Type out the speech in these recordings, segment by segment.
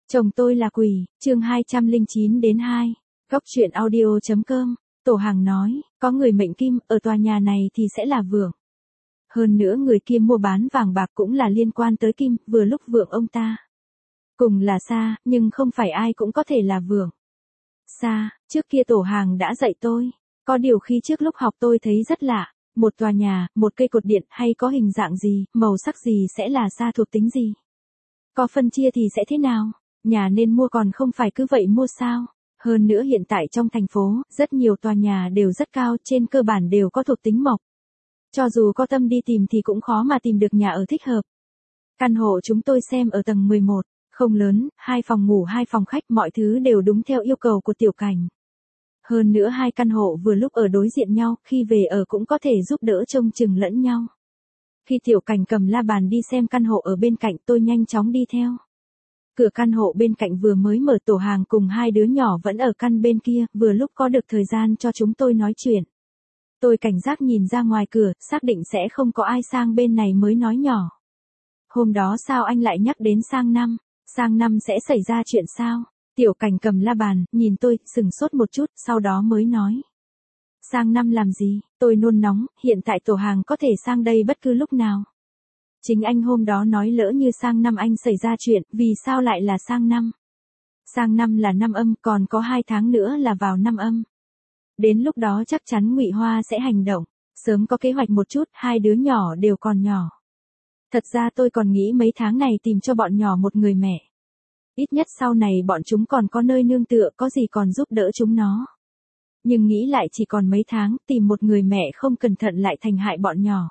Chồng tôi là quỷ, chương 209 đến 2. Góc truyện audio.com, Tổ Hàng nói, có người mệnh kim, ở tòa nhà này thì sẽ là vượng. Hơn nữa người kia mua bán vàng bạc cũng là liên quan tới kim, vừa lúc vượng ông ta. Cùng là Sa, nhưng không phải ai cũng có thể là vượng. Sa, trước kia Tổ Hàng đã dạy tôi. Có điều khi trước lúc học tôi thấy rất lạ. Một tòa nhà, một cây cột điện hay có hình dạng gì, màu sắc gì sẽ là Sa thuộc tính gì. Có phân chia thì sẽ thế nào? Nhà nên mua còn không phải cứ vậy mua sao? Hơn nữa hiện tại trong thành phố, rất nhiều tòa nhà đều rất cao, trên cơ bản đều có thuộc tính mộc. Cho dù có tâm đi tìm thì cũng khó mà tìm được nhà ở thích hợp. Căn hộ chúng tôi xem ở tầng 11, không lớn, 2 phòng ngủ 2 phòng khách, mọi thứ đều đúng theo yêu cầu của Tiểu Cảnh. Hơn nữa 2 căn hộ vừa lúc ở đối diện nhau, khi về ở cũng có thể giúp đỡ trông chừng lẫn nhau. Khi Tiểu Cảnh cầm la bàn đi xem căn hộ ở bên cạnh, tôi nhanh chóng đi theo. Cửa căn hộ bên cạnh vừa mới mở, Tổ Hàng cùng 2 đứa nhỏ vẫn ở căn bên kia, vừa lúc có được thời gian cho chúng tôi nói chuyện. Tôi cảnh giác nhìn ra ngoài cửa, xác định sẽ không có ai sang bên này mới nói nhỏ. Hôm đó sao anh lại nhắc đến sang năm? Sang năm sẽ xảy ra chuyện sao? Tiểu Cảnh cầm la bàn, nhìn tôi, sừng sốt một chút, sau đó mới nói. Sang năm làm gì? Tôi nôn nóng, hiện tại Tổ Hàng có thể sang đây bất cứ lúc nào. Chính anh hôm đó nói lỡ như sang năm anh xảy ra chuyện, vì sao lại là sang năm? Sang năm là năm âm, còn có 2 tháng nữa là vào năm âm. Đến lúc đó chắc chắn Ngụy Hoa sẽ hành động, sớm có kế hoạch một chút, 2 đứa nhỏ đều còn nhỏ. Thật ra tôi còn nghĩ mấy tháng này tìm cho bọn nhỏ một người mẹ. Ít nhất sau này bọn chúng còn có nơi nương tựa, có gì còn giúp đỡ chúng nó. Nhưng nghĩ lại chỉ còn mấy tháng, tìm một người mẹ không cẩn thận lại thành hại bọn nhỏ.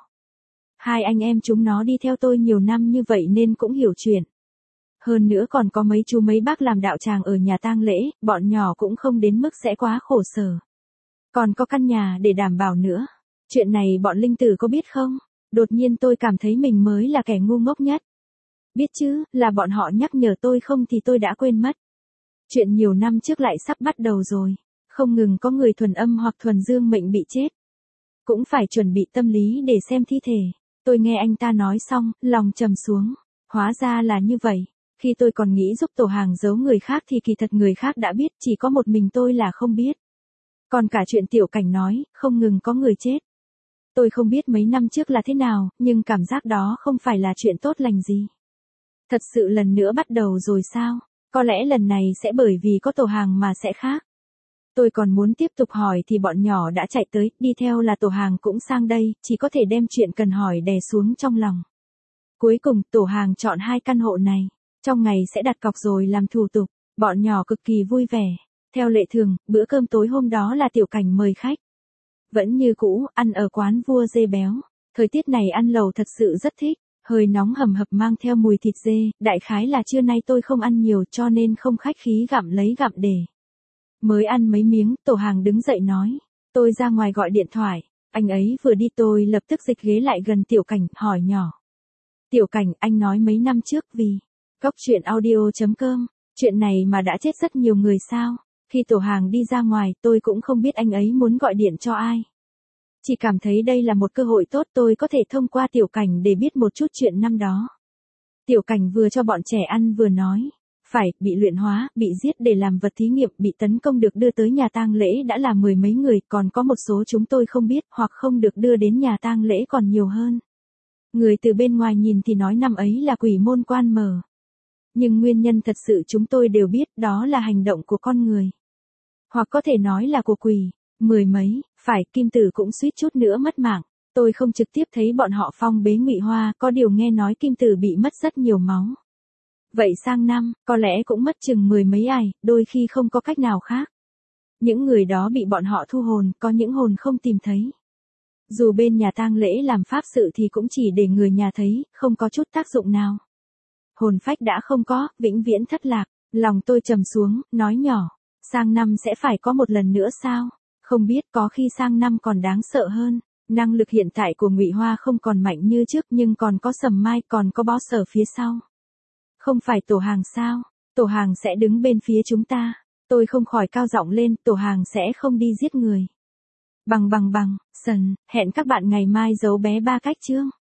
2 anh em chúng nó đi theo tôi nhiều năm như vậy nên cũng hiểu chuyện. Hơn nữa còn có mấy chú mấy bác làm đạo tràng ở nhà tang lễ, bọn nhỏ cũng không đến mức sẽ quá khổ sở. Còn có căn nhà để đảm bảo nữa. Chuyện này bọn linh tử có biết không? Đột nhiên tôi cảm thấy mình mới là kẻ ngu ngốc nhất. Biết chứ, là bọn họ nhắc nhở tôi, không thì tôi đã quên mất. Chuyện nhiều năm trước lại sắp bắt đầu rồi. Không ngừng có người thuần âm hoặc thuần dương mệnh bị chết. Cũng phải chuẩn bị tâm lý để xem thi thể. Tôi nghe anh ta nói xong, lòng trầm xuống. Hóa ra là như vậy. Khi tôi còn nghĩ giúp Tổ Hàng giấu người khác thì kỳ thật người khác đã biết, chỉ có một mình tôi là không biết. Còn cả chuyện Tiểu Cảnh nói, không ngừng có người chết. Tôi không biết mấy năm trước là thế nào, nhưng cảm giác đó không phải là chuyện tốt lành gì. Thật sự lần nữa bắt đầu rồi sao? Có lẽ lần này sẽ bởi vì có Tổ Hàng mà sẽ khác. Tôi còn muốn tiếp tục hỏi thì bọn nhỏ đã chạy tới, đi theo là Tổ Hàng cũng sang đây, chỉ có thể đem chuyện cần hỏi đè xuống trong lòng. Cuối cùng, Tổ Hàng chọn 2 căn hộ này. Trong ngày sẽ đặt cọc rồi làm thủ tục, bọn nhỏ cực kỳ vui vẻ. Theo lệ thường, bữa cơm tối hôm đó là Tiểu Cảnh mời khách. Vẫn như cũ, ăn ở quán Vua Dê Béo. Thời tiết này ăn lẩu thật sự rất thích, hơi nóng hầm hập mang theo mùi thịt dê, đại khái là trưa nay tôi không ăn nhiều cho nên không khách khí gặm lấy gặm để. Mới ăn mấy miếng, Tổ Hàng đứng dậy nói, tôi ra ngoài gọi điện thoại, anh ấy vừa đi tôi lập tức dịch ghế lại gần Tiểu Cảnh, hỏi nhỏ. Tiểu Cảnh, anh nói mấy năm trước vì, góc truyện audio.com, chuyện này mà đã chết rất nhiều người sao? Khi Tổ Hàng đi ra ngoài, tôi cũng không biết anh ấy muốn gọi điện cho ai. Chỉ cảm thấy đây là một cơ hội tốt, tôi có thể thông qua Tiểu Cảnh để biết một chút chuyện năm đó. Tiểu Cảnh vừa cho bọn trẻ ăn vừa nói, phải, bị luyện hóa, bị giết để làm vật thí nghiệm, bị tấn công được đưa tới nhà tang lễ đã là 10 mấy người, còn có một số chúng tôi không biết, hoặc không được đưa đến nhà tang lễ còn nhiều hơn. Người từ bên ngoài nhìn thì nói năm ấy là quỷ môn quan mở. Nhưng nguyên nhân thật sự chúng tôi đều biết, đó là hành động của con người. Hoặc có thể nói là của quỷ. 10 mấy, phải, Kim Tử cũng suýt chút nữa mất mạng. Tôi không trực tiếp thấy bọn họ phong bế Ngụy Hoa, có điều nghe nói Kim Tử bị mất rất nhiều máu. Vậy sang năm, có lẽ cũng mất chừng 10 mấy ai, đôi khi không có cách nào khác. Những người đó bị bọn họ thu hồn, có những hồn không tìm thấy. Dù bên nhà tang lễ làm pháp sự thì cũng chỉ để người nhà thấy, không có chút tác dụng nào. Hồn phách đã không có, vĩnh viễn thất lạc. Lòng tôi trầm xuống, nói nhỏ. Sang năm sẽ phải có một lần nữa sao? Không biết, có khi sang năm còn đáng sợ hơn. Năng lực hiện tại của Ngụy Hoa không còn mạnh như trước, nhưng còn có Sầm Mai, còn có Bó Sở phía sau. Không phải Tổ Hàng sao? Tổ Hàng sẽ đứng bên phía chúng ta. Tôi không khỏi cao giọng lên, Tổ Hàng sẽ không đi giết người. Bằng, hẹn các bạn ngày mai giấu bé 3 cách chương.